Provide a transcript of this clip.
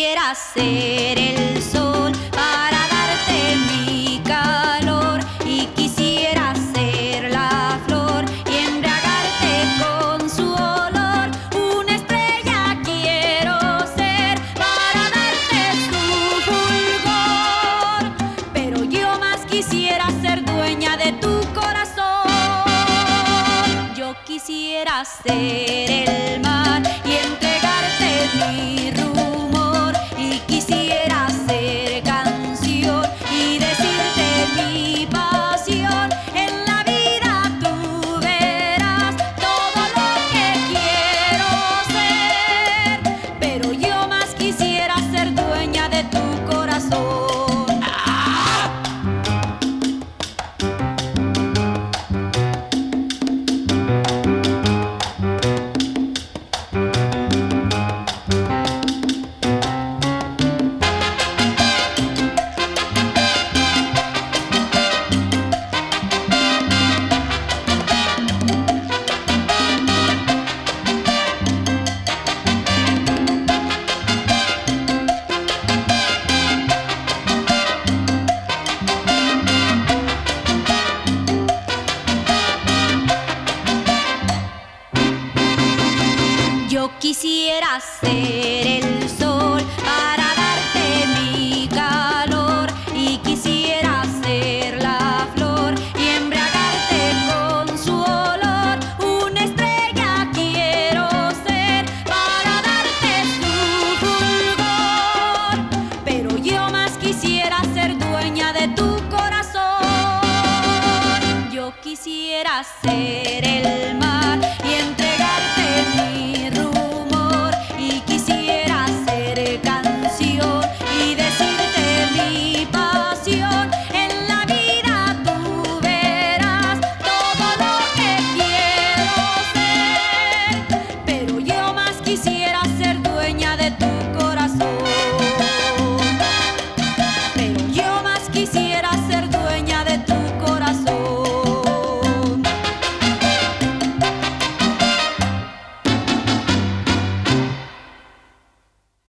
quisiera ser el sol para darte mi calor y quisiera ser la flor y embriagarte con su olor. Una estrella quiero ser para darte su fulgor, pero yo más quisiera ser dueña de tu corazón. Yo quisiera ser el mar y entregarte mi rumor y quisiera ser canción y decirte mi pasión. En la vida tú verás todo lo que quiero ser, pero yo más quisiera ser dueña de tu corazón. Yo quisiera ser el sol para darte mi calor y quisiera ser la flor y embriagarte con su olor. Una estrella quiero ser para darte su fulgor, pero yo más quisiera ser dueña de tu corazón. Yo quisiera ser el mar